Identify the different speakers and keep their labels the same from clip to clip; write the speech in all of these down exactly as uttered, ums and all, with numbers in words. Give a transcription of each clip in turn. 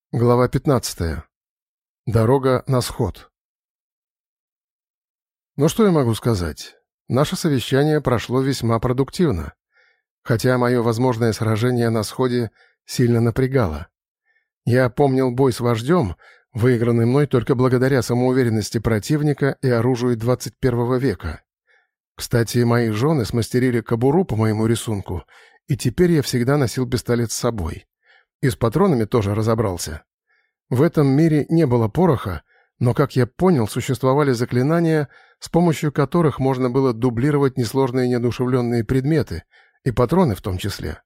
Speaker 1: Глава пятнадцатая. Дорога на сход. Ну что я могу сказать? Наше совещание прошло весьма продуктивно, хотя мое возможное сражение на сходе сильно напрягало. Я помнил бой с вождем, выигранный мной только благодаря самоуверенности противника и оружию двадцать первого века. Кстати, мои жены смастерили кобуру по моему рисунку, и теперь я всегда носил пистолет с собой. И с патронами тоже разобрался. В этом мире не было пороха, но, как я понял, существовали заклинания, с помощью которых можно было дублировать несложные неодушевленные предметы, и патроны в том числе.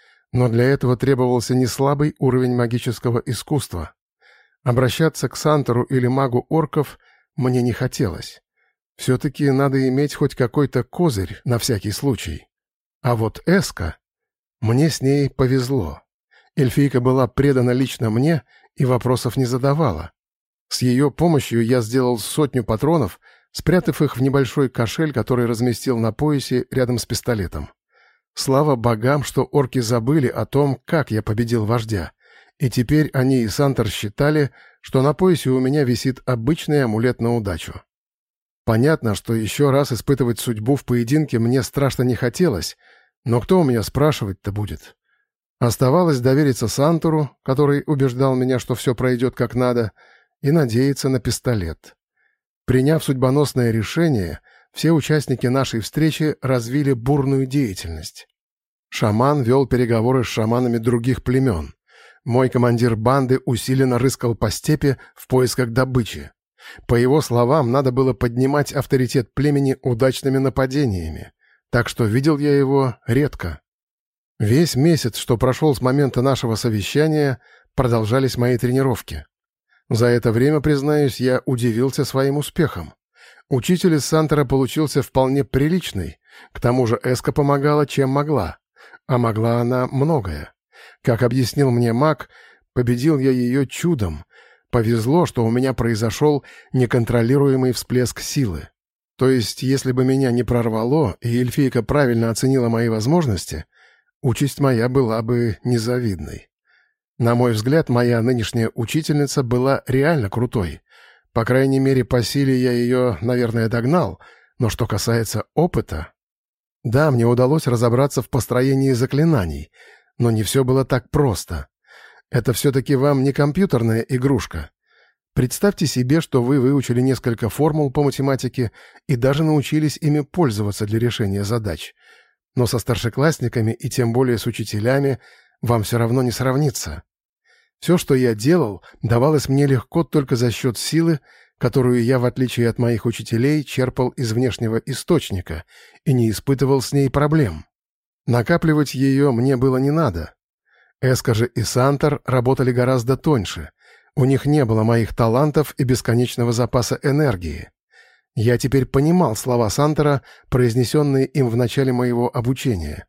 Speaker 1: Но для этого требовался неслабый уровень магического искусства. Обращаться к Сантору или магу орков мне не хотелось. Все-таки надо иметь хоть какой-то козырь на всякий случай. А вот Эска... Мне с ней повезло. Эльфийка была предана лично мне и вопросов не задавала. С ее помощью я сделал сотню патронов, спрятав их в небольшой кошель, который разместил на поясе рядом с пистолетом. Слава богам, что орки забыли о том, как я победил вождя, и теперь они и Сантор считали, что на поясе у меня висит обычный амулет на удачу. Понятно, что еще раз испытывать судьбу в поединке мне страшно не хотелось, но кто у меня спрашивать-то будет? Оставалось довериться Сантору, который убеждал меня, что все пройдет как надо, и надеяться на пистолет. Приняв судьбоносное решение, все участники нашей встречи развили бурную деятельность. Шаман вел переговоры с шаманами других племен. Мой командир банды усиленно рыскал по степи в поисках добычи. По его словам, надо было поднимать авторитет племени удачными нападениями, так что видел я его редко. Весь месяц, что прошел с момента нашего совещания, продолжались мои тренировки. За это время, признаюсь, я удивился своим успехом. Учитель из Сантора получился вполне приличный, к тому же Эска помогала, чем могла. А могла она многое. Как объяснил мне маг, победил я ее чудом. Повезло, что у меня произошел неконтролируемый всплеск силы. То есть, если бы меня не прорвало, и эльфийка правильно оценила мои возможности, участь моя была бы незавидной. На мой взгляд, моя нынешняя учительница была реально крутой. По крайней мере, по силе я ее, наверное, догнал, но что касается опыта... Да, мне удалось разобраться в построении заклинаний, но не все было так просто. Это все-таки вам не компьютерная игрушка. Представьте себе, что вы выучили несколько формул по математике и даже научились ими пользоваться для решения задач. Но со старшеклассниками и тем более с учителями вам все равно не сравнится. Все, что я делал, давалось мне легко только за счет силы, которую я, в отличие от моих учителей, черпал из внешнего источника и не испытывал с ней проблем. Накапливать ее мне было не надо. Эска же и Сантор работали гораздо тоньше. У них не было моих талантов и бесконечного запаса энергии. Я теперь понимал слова Сантора, произнесенные им в начале моего обучения.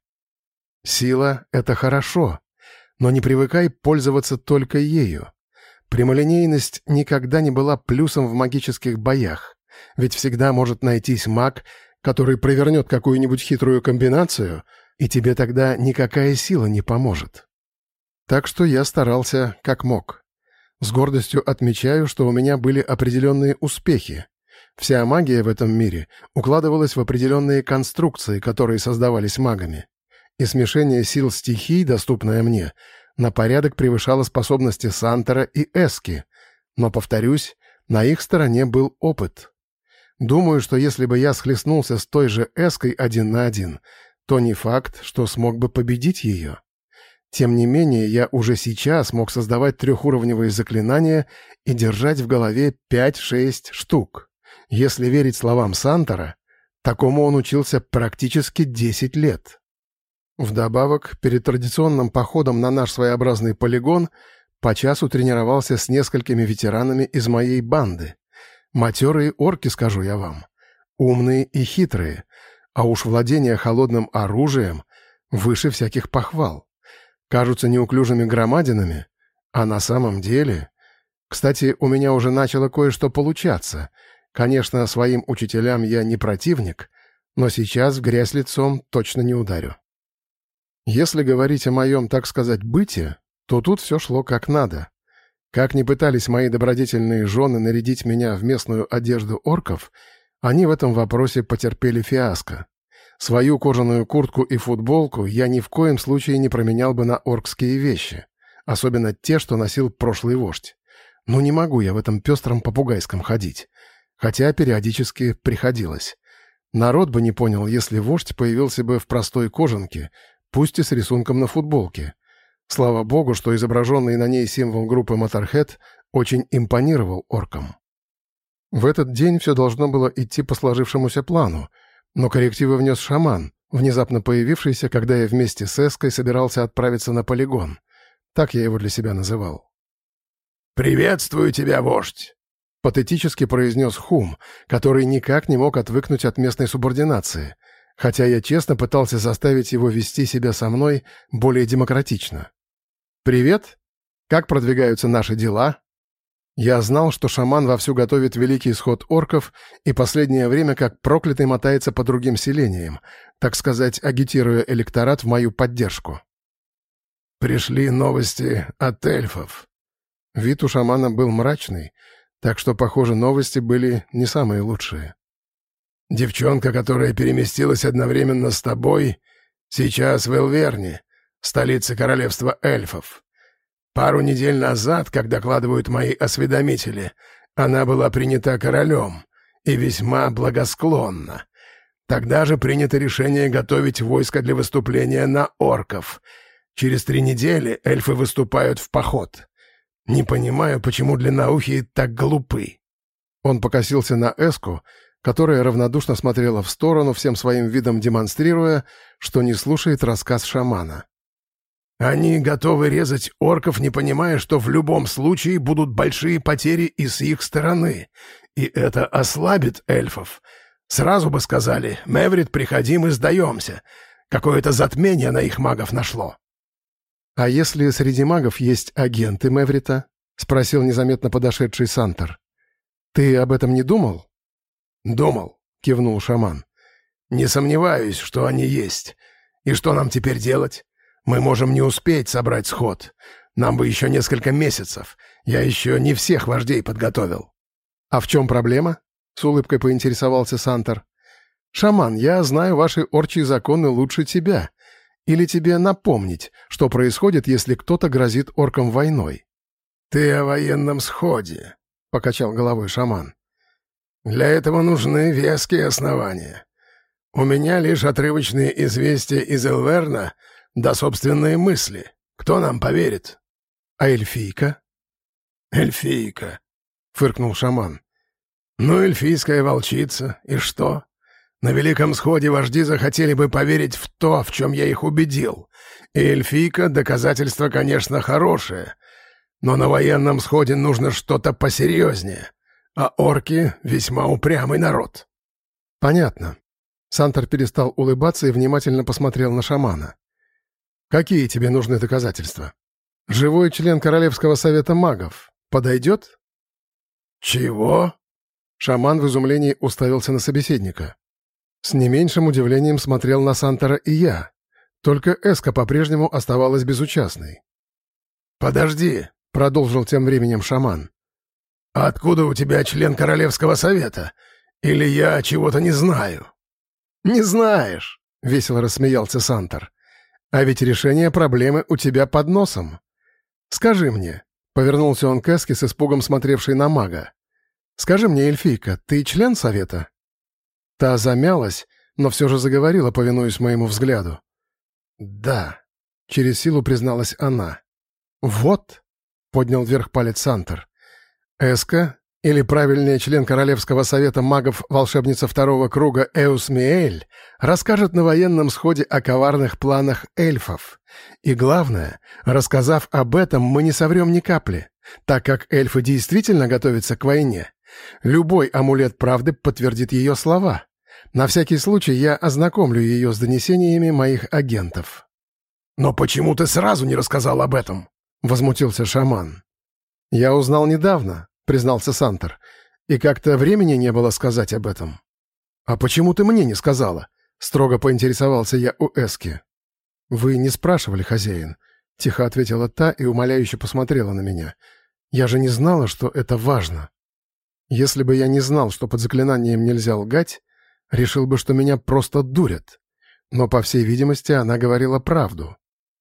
Speaker 1: Сила — это хорошо, но не привыкай пользоваться только ею. Прямолинейность никогда не была плюсом в магических боях, ведь всегда может найтись маг, который провернет какую-нибудь хитрую комбинацию, и тебе тогда никакая сила не поможет. Так что я старался как мог. С гордостью отмечаю, что у меня были определенные успехи. Вся магия в этом мире укладывалась в определенные конструкции, которые создавались магами. И смешение сил стихий, доступное мне, на порядок превышало способности Сантора и Эски. Но, повторюсь, на их стороне был опыт. Думаю, что если бы я схлестнулся с той же Эской один на один, то не факт, что смог бы победить ее. Тем не менее, я уже сейчас мог создавать трехуровневые заклинания и держать в голове пять-шесть штук. Если верить словам Сантора, такому он учился практически десять лет. Вдобавок, перед традиционным походом на наш своеобразный полигон по часу тренировался с несколькими ветеранами из моей банды. Матерые орки, скажу я вам, умные и хитрые, а уж владение холодным оружием выше всяких похвал. Кажутся неуклюжими громадинами, а на самом деле... Кстати, у меня уже начало кое-что получаться. Конечно, своим учителям я не противник, но сейчас в грязь лицом точно не ударю. Если говорить о моем, так сказать, быте, то тут все шло как надо. Как ни пытались мои добродетельные жены нарядить меня в местную одежду орков, они в этом вопросе потерпели фиаско. Свою кожаную куртку и футболку я ни в коем случае не променял бы на оркские вещи, особенно те, что носил прошлый вождь. Ну не могу я в этом пестром попугайском ходить, хотя периодически приходилось. Народ бы не понял, если вождь появился бы в простой кожанке, пусть и с рисунком на футболке. Слава богу, что изображенный на ней символ группы Motorhead очень импонировал оркам. В этот день все должно было идти по сложившемуся плану, но коррективы внес шаман, внезапно появившийся, когда я вместе с Эской собирался отправиться на полигон. Так я его для себя называл.
Speaker 2: «Приветствую тебя, вождь!»
Speaker 1: — патетически произнес Хум, который никак не мог отвыкнуть от местной субординации, хотя я честно пытался заставить его вести себя со мной более демократично. «Привет! Как продвигаются наши дела?» Я знал, что шаман вовсю готовит великий исход орков и последнее время как проклятый мотается по другим селениям, так сказать, агитируя электорат в мою поддержку.
Speaker 2: «Пришли новости от эльфов».
Speaker 1: Вид у шамана был мрачный, так что, похоже, новости были не самые лучшие.
Speaker 2: «Девчонка, которая переместилась одновременно с тобой, сейчас в Элверне, столице королевства эльфов. Пару недель назад, как докладывают мои осведомители, она была принята королем и весьма благосклонна. Тогда же принято решение готовить войско для выступления на орков. Через три недели эльфы выступают в поход. Не понимаю, почему длинноухие так глупы».
Speaker 1: Он покосился на Эску, которая равнодушно смотрела в сторону, всем своим видом демонстрируя, что не слушает рассказ шамана.
Speaker 2: «Они готовы резать орков, не понимая, что в любом случае будут большие потери и с их стороны, и это ослабит эльфов. Сразу бы сказали: Мэврит, приходи, мы сдаемся. Какое-то затмение на их магов нашло».
Speaker 1: «А если среди магов есть агенты Мэврита?» — спросил незаметно подошедший Сантер. «Ты об этом не думал?»
Speaker 2: «Думал», — кивнул шаман. «Не сомневаюсь, что они есть. И что нам теперь делать? Мы можем не успеть собрать сход. Нам бы еще несколько месяцев. Я еще не всех вождей подготовил».
Speaker 1: «А в чем проблема?» — с улыбкой поинтересовался Сантер. «Шаман, я знаю ваши орчьи законы лучше тебя. Или тебе напомнить, что происходит, если кто-то грозит оркам войной?»
Speaker 2: «Ты о военном сходе», — покачал головой шаман. «Для этого нужны веские основания. У меня лишь отрывочные известия из Элверна да собственные мысли. Кто нам поверит?»
Speaker 1: «А эльфийка?»
Speaker 2: «Эльфийка», — фыркнул шаман. «Ну, эльфийская волчица, и что? На Великом Сходе вожди захотели бы поверить в то, в чем я их убедил. И эльфийка — доказательство, конечно, хорошее, но на военном сходе нужно что-то посерьезнее, а орки — весьма упрямый народ».
Speaker 1: «Понятно». Сантер перестал улыбаться и внимательно посмотрел на шамана. «Какие тебе нужны доказательства? Живой член Королевского совета магов подойдет?»
Speaker 2: «Чего?»
Speaker 1: Шаман в изумлении уставился на собеседника. С не меньшим удивлением смотрел на Сантера и я. Только Эска по-прежнему оставалась безучастной.
Speaker 2: «Подожди», — продолжил тем временем шаман. «А откуда у тебя член Королевского совета? Или я чего-то не знаю?»
Speaker 1: «Не знаешь», — весело рассмеялся Сантер. «А ведь решение проблемы у тебя под носом. Скажи мне», — повернулся он к Эске с испугом смотревшей на мага. «Скажи мне, эльфийка, ты член совета?» Та замялась, но все же заговорила, повинуясь моему взгляду. «Да», — через силу призналась она. «Вот», — поднял вверх палец Сантер. «Эска, или правильнее член Королевского совета магов-волшебница второго круга Эусмиэль, расскажет на военном сходе о коварных планах эльфов. И главное, рассказав об этом, мы не соврем ни капли, так как эльфы действительно готовятся к войне. Любой амулет правды подтвердит ее слова. На всякий случай я ознакомлю ее с донесениями моих агентов».
Speaker 2: «Но почему ты сразу не рассказал об этом?»
Speaker 1: — возмутился шаман. «Я узнал недавно», — признался Сантер, «и как-то времени не было сказать об этом». «А почему ты мне не сказала?» — строго поинтересовался я у Эски. «Вы не спрашивали, хозяин», — тихо ответила та и умоляюще посмотрела на меня. Я же не знала, что это важно. Если бы я не знал, что под заклинанием нельзя лгать, решил бы, что меня просто дурят. Но, по всей видимости, она говорила правду.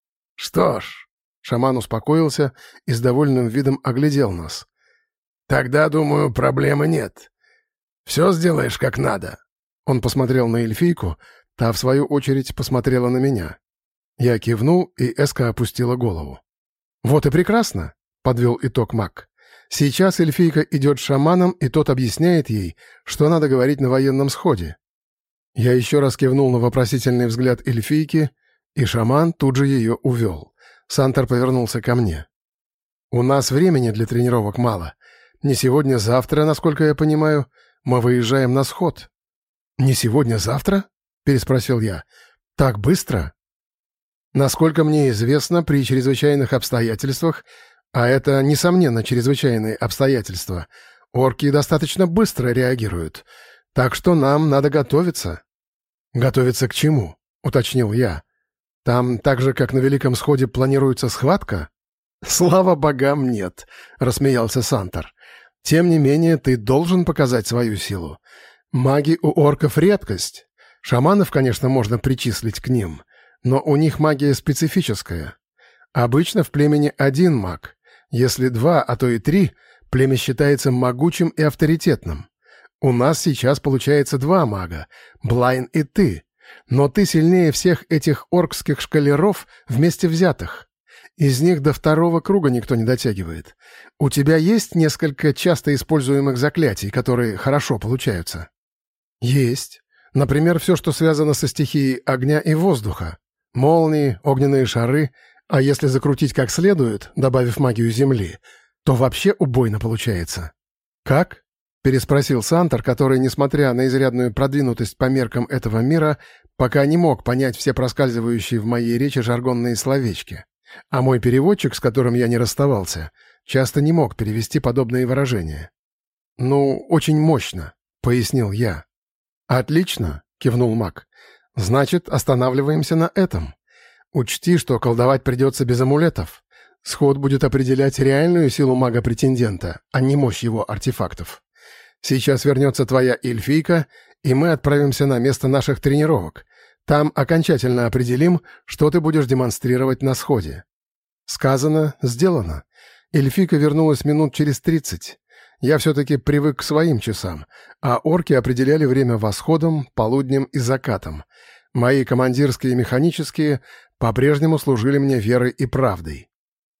Speaker 2: «Что ж», — шаман успокоился и с довольным видом оглядел нас. «Тогда, думаю, проблемы нет. Все сделаешь как надо».
Speaker 1: Он посмотрел на эльфийку, та, в свою очередь, посмотрела на меня. Я кивнул, и Эска опустила голову. «Вот и прекрасно», — подвел итог маг. «Сейчас эльфийка идет с шаманом, и тот объясняет ей, что надо говорить на военном сходе». Я еще раз кивнул на вопросительный взгляд эльфийки, и шаман тут же ее увел. Сантор повернулся ко мне. «У нас времени для тренировок мало. Не сегодня-завтра, насколько я понимаю, мы выезжаем на сход». «Не сегодня-завтра?» — переспросил я. «Так быстро?» «Насколько мне известно, при чрезвычайных обстоятельствах, а это, несомненно, чрезвычайные обстоятельства, орки достаточно быстро реагируют, так что нам надо готовиться». «Готовиться к чему?» — уточнил я. «Там, так же, как на Великом Сходе, планируется схватка?» «Слава богам, нет», — рассмеялся Сантор. «Тем не менее, ты должен показать свою силу. Маги у орков редкость. Шаманов, конечно, можно причислить к ним, но у них магия специфическая. Обычно в племени один маг. Если два, а то и три, племя считается могучим и авторитетным. У нас сейчас получается два мага, Блайн и ты, но ты сильнее всех этих оркских шкалеров вместе взятых. Из них до второго круга никто не дотягивает. У тебя есть несколько часто используемых заклятий, которые хорошо получаются?» «Есть. Например, все, что связано со стихией огня и воздуха. Молнии, огненные шары, а если закрутить как следует, добавив магию земли, то вообще убойно получается». «Как?» — переспросил Сантор, который, несмотря на изрядную продвинутость по меркам этого мира, пока не мог понять все проскальзывающие в моей речи жаргонные словечки. А мой переводчик, с которым я не расставался, часто не мог перевести подобные выражения. «Ну, очень мощно», — пояснил я. «Отлично», — кивнул маг. «Значит, останавливаемся на этом. Учти, что колдовать придется без амулетов. Сход будет определять реальную силу мага-претендента, а не мощь его артефактов. Сейчас вернется твоя эльфийка, и мы отправимся на место наших тренировок. Там окончательно определим, что ты будешь демонстрировать на сходе». Сказано, сделано. Эльфийка вернулась минут через тридцать. Я все-таки привык к своим часам, а орки определяли время восходом, полуднем и закатом. Мои командирские и механические по-прежнему служили мне верой и правдой.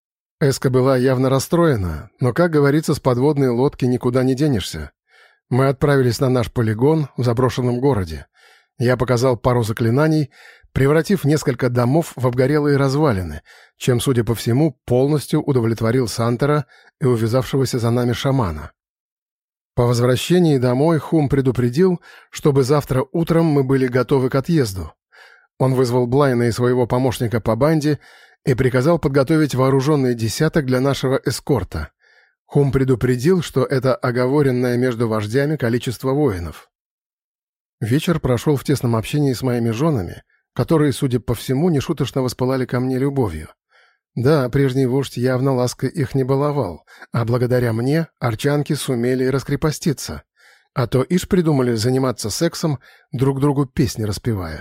Speaker 1: Эска была явно расстроена, но, как говорится, с подводной лодки никуда не денешься. Мы отправились на наш полигон в заброшенном городе. Я показал пару заклинаний, превратив несколько домов в обгорелые развалины, чем, судя по всему, полностью удовлетворил Сантора и увязавшегося за нами шамана. По возвращении домой Хум предупредил, чтобы завтра утром мы были готовы к отъезду. Он вызвал Блайна и своего помощника по банде и приказал подготовить вооруженный десяток для нашего эскорта. Хум предупредил, что это оговоренное между вождями количество воинов. Вечер прошел в тесном общении с моими женами, которые, судя по всему, нешуточно воспылали ко мне любовью. Да, прежний вождь явно лаской их не баловал, а благодаря мне арчанки сумели раскрепоститься, а то ишь придумали заниматься сексом, друг другу песни распевая.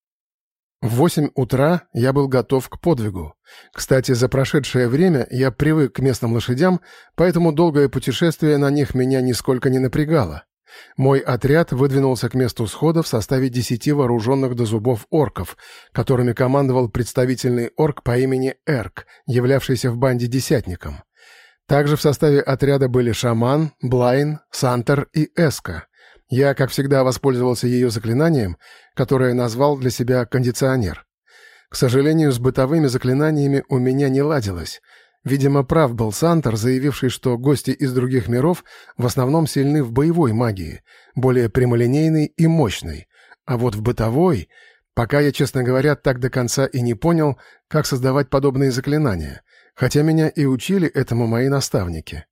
Speaker 1: В восемь утра я был готов к подвигу. Кстати, за прошедшее время я привык к местным лошадям, поэтому долгое путешествие на них меня нисколько не напрягало. Мой отряд выдвинулся к месту схода в составе десяти вооруженных до зубов орков, которыми командовал представительный орк по имени Эрк, являвшийся в банде десятником. Также в составе отряда были шаман, Блайн, Сантер и Эска. Я, как всегда, воспользовался ее заклинанием, которое назвал для себя кондиционер. К сожалению, с бытовыми заклинаниями у меня не ладилось. Видимо, прав был Сантер, заявивший, что гости из других миров в основном сильны в боевой магии, более прямолинейной и мощной. А вот в бытовой, пока я, честно говоря, так до конца и не понял, как создавать подобные заклинания, хотя меня и учили этому мои наставники.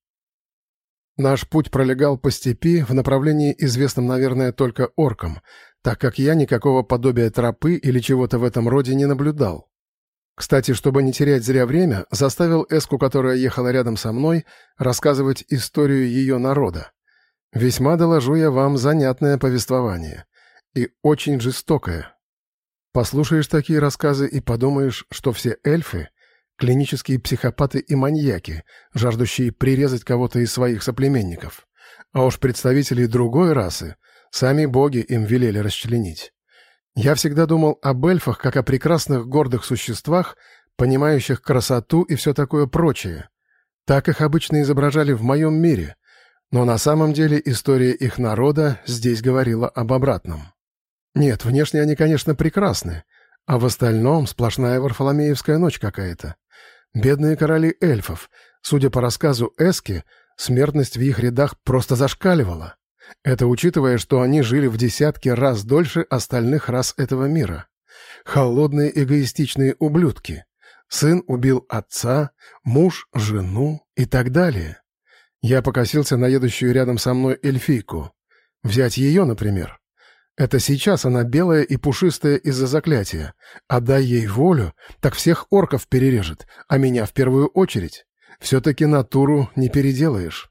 Speaker 1: Наш путь пролегал по степи в направлении, известном, наверное, только оркам, так как я никакого подобия тропы или чего-то в этом роде не наблюдал. Кстати, чтобы не терять зря время, заставил Эску, которая ехала рядом со мной, рассказывать историю ее народа. Весьма, доложу я вам, занятное повествование. И очень жестокое. Послушаешь такие рассказы и подумаешь, что все эльфы — клинические психопаты и маньяки, жаждущие прирезать кого-то из своих соплеменников. А уж представителей другой расы сами боги им велели расчленить. Я всегда думал об эльфах как о прекрасных гордых существах, понимающих красоту и все такое прочее. Так их обычно изображали в моем мире, но на самом деле история их народа здесь говорила об обратном. Нет, внешне они, конечно, прекрасны, а в остальном сплошная варфоломеевская ночь какая-то. Бедные короли эльфов, судя по рассказу Эски, смертность в их рядах просто зашкаливала. Это учитывая, что они жили в десятки раз дольше остальных рас этого мира. Холодные эгоистичные ублюдки. Сын убил отца, муж — жену и так далее. Я покосился на едущую рядом со мной эльфийку. Взять ее, например. Это сейчас она белая и пушистая из-за заклятия. Отдай ей волю, так всех орков перережет, а меня в первую очередь. Все-таки натуру не переделаешь.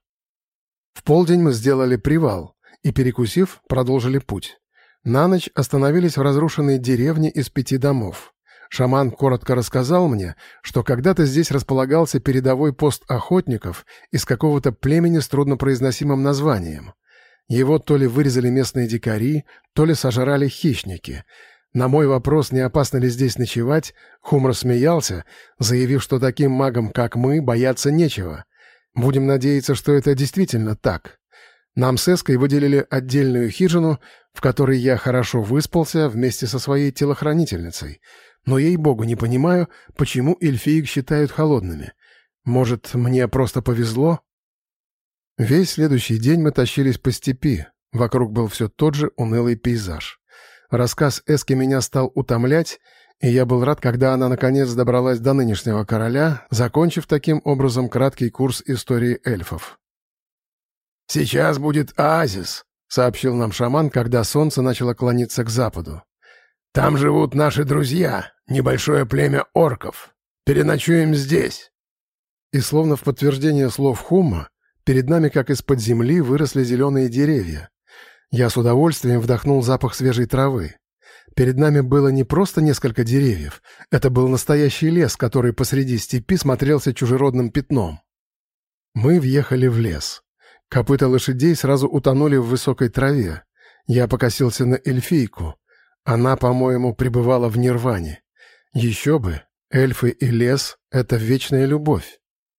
Speaker 1: В полдень мы сделали привал и, перекусив, продолжили путь. На ночь остановились в разрушенной деревне из пяти домов. Шаман коротко рассказал мне, что когда-то здесь располагался передовой пост охотников из какого-то племени с труднопроизносимым названием. Его то ли вырезали местные дикари, то ли сожрали хищники. На мой вопрос, не опасно ли здесь ночевать, Хум смеялся, заявив, что таким магам, как мы, бояться нечего. Будем надеяться, что это действительно так. Нам с Эской выделили отдельную хижину, в которой я хорошо выспался вместе со своей телохранительницей. Но, ей-богу, не понимаю, почему эльфиек считают холодными. Может, мне просто повезло? Весь следующий день мы тащились по степи. Вокруг был все тот же унылый пейзаж. Рассказ Эски меня стал утомлять, и я был рад, когда она наконец добралась до нынешнего короля, закончив таким образом краткий курс истории эльфов.
Speaker 2: «Сейчас будет оазис», — сообщил нам шаман, когда солнце начало клониться к западу. «Там живут наши друзья, небольшое племя орков. Переночуем здесь».
Speaker 1: И словно в подтверждение слов Хумма, перед нами, как из-под земли, выросли зеленые деревья. Я с удовольствием вдохнул запах свежей травы. Перед нами было не просто несколько деревьев, это был настоящий лес, который посреди степи смотрелся чужеродным пятном. Мы въехали в лес. Копыта лошадей сразу утонули в высокой траве. Я покосился на эльфийку. Она, по-моему, пребывала в нирване. Еще бы, эльфы и лес — это вечная любовь.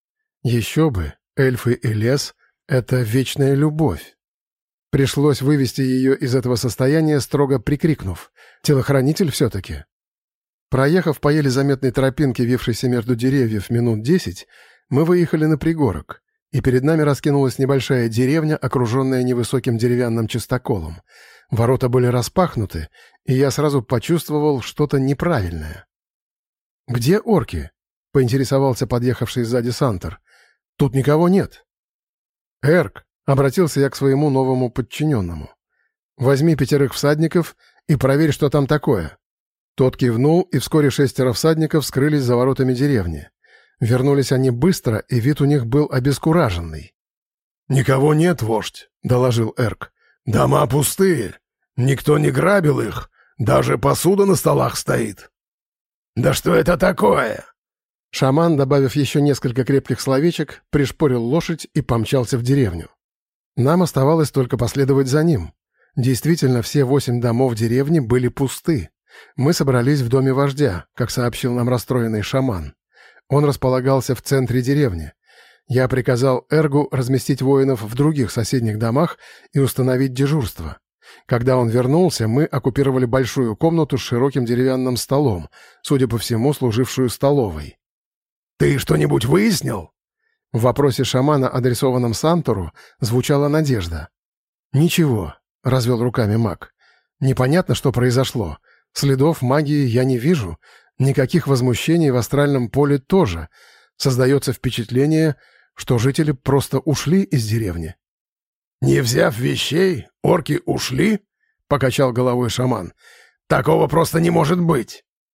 Speaker 1: Еще бы, эльфы и лес — это вечная любовь. Пришлось вывести ее из этого состояния, строго прикрикнув. Телохранитель все-таки. Проехав по еле заметной тропинке, вившейся между деревьев, минут десять, мы выехали на пригорок, и перед нами раскинулась небольшая деревня, окруженная невысоким деревянным частоколом. Ворота были распахнуты, и я сразу почувствовал что-то неправильное. «Где орки?» — поинтересовался подъехавший сзади Сантер. «Тут никого нет». «Эрк», — обратился я к своему новому подчиненному. «Возьми пятерых всадников и проверь, что там такое». Тот кивнул, и вскоре шестеро всадников скрылись за воротами деревни. Вернулись они быстро, и вид у них был обескураженный.
Speaker 2: «Никого нет, вождь», — доложил Эрк. «Дома пустые. Никто не грабил их. Даже посуда на столах стоит». «Да что это такое?»
Speaker 1: Шаман, добавив еще несколько крепких словечек, пришпорил лошадь и помчался в деревню. Нам оставалось только последовать за ним. Действительно, все восемь домов деревни были пусты. Мы собрались в доме вождя, как сообщил нам расстроенный шаман. Он располагался в центре деревни. Я приказал Эргу разместить воинов в других соседних домах и установить дежурство. Когда он вернулся, мы оккупировали большую комнату с широким деревянным столом, судя по всему, служившую столовой.
Speaker 2: «Ты что-нибудь выяснил?»
Speaker 1: В вопросе шамана, адресованном Сантору, звучала надежда. «Ничего», — развел руками маг. «Непонятно, что произошло. Следов магии я не вижу. Никаких возмущений в астральном поле тоже. Создается впечатление, что жители просто ушли из деревни».
Speaker 2: «Не взяв вещей, орки ушли?» — покачал головой шаман. «Такого просто не может быть».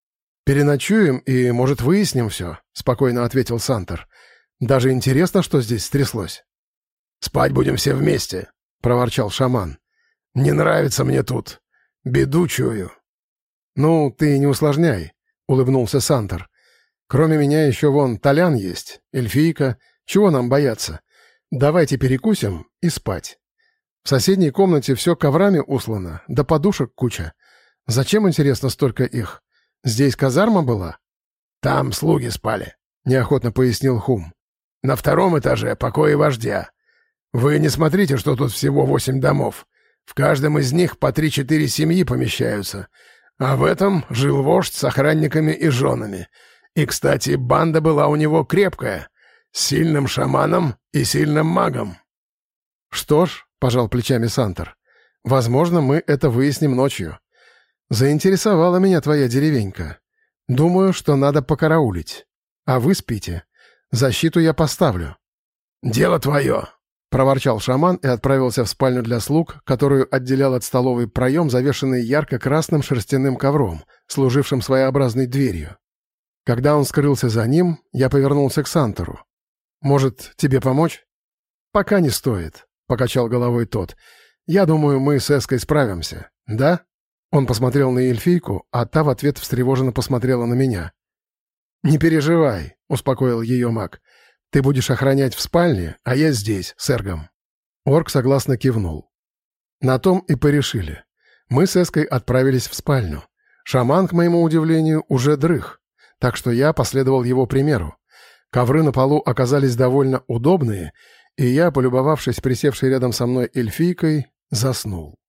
Speaker 1: «Переночуем и, может, выясним все», — спокойно ответил Сантер. «Даже интересно, что здесь стряслось».
Speaker 2: «Спать будем все вместе», — проворчал шаман. «Не нравится мне тут. Беду чую».
Speaker 1: «Ну, ты не усложняй», — улыбнулся Сантер. «Кроме меня еще вон Толян есть, эльфийка. Чего нам бояться? Давайте перекусим и спать. В соседней комнате все коврами услано, да подушек куча. Зачем, интересно, столько их? Здесь казарма была?»
Speaker 2: «Там слуги спали»,
Speaker 1: — неохотно пояснил Хум.
Speaker 2: «На втором этаже покои вождя. Вы не смотрите, что тут всего восемь домов. В каждом из них по три-четыре семьи помещаются. А в этом жил вождь с охранниками и женами. И, кстати, банда была у него крепкая, с сильным шаманом и сильным магом».
Speaker 1: «Что ж», — пожал плечами Сантер, — «возможно, мы это выясним ночью. Заинтересовала меня твоя деревенька. Думаю, что надо покараулить. А вы спите. Защиту я поставлю».
Speaker 2: «Дело твое»,
Speaker 1: — проворчал шаман и отправился в спальню для слуг, которую отделял от столовой проем, завешенный ярко-красным шерстяным ковром, служившим своеобразной дверью. Когда он скрылся за ним, я повернулся к Сантеру. «Может, тебе помочь?» «Пока не стоит», — покачал головой тот. «Я думаю, мы с Эской справимся. Да?» Он посмотрел на эльфийку, а та в ответ встревоженно посмотрела на меня. «Не переживай», — успокоил ее маг. «Ты будешь охранять в спальне, а я здесь, с Эргом». Орк согласно кивнул. На том и порешили. Мы с Эской отправились в спальню. Шаман, к моему удивлению, уже дрых, так что я последовал его примеру. Ковры на полу оказались довольно удобные, и я, полюбовавшись присевшей рядом со мной эльфийкой, заснул.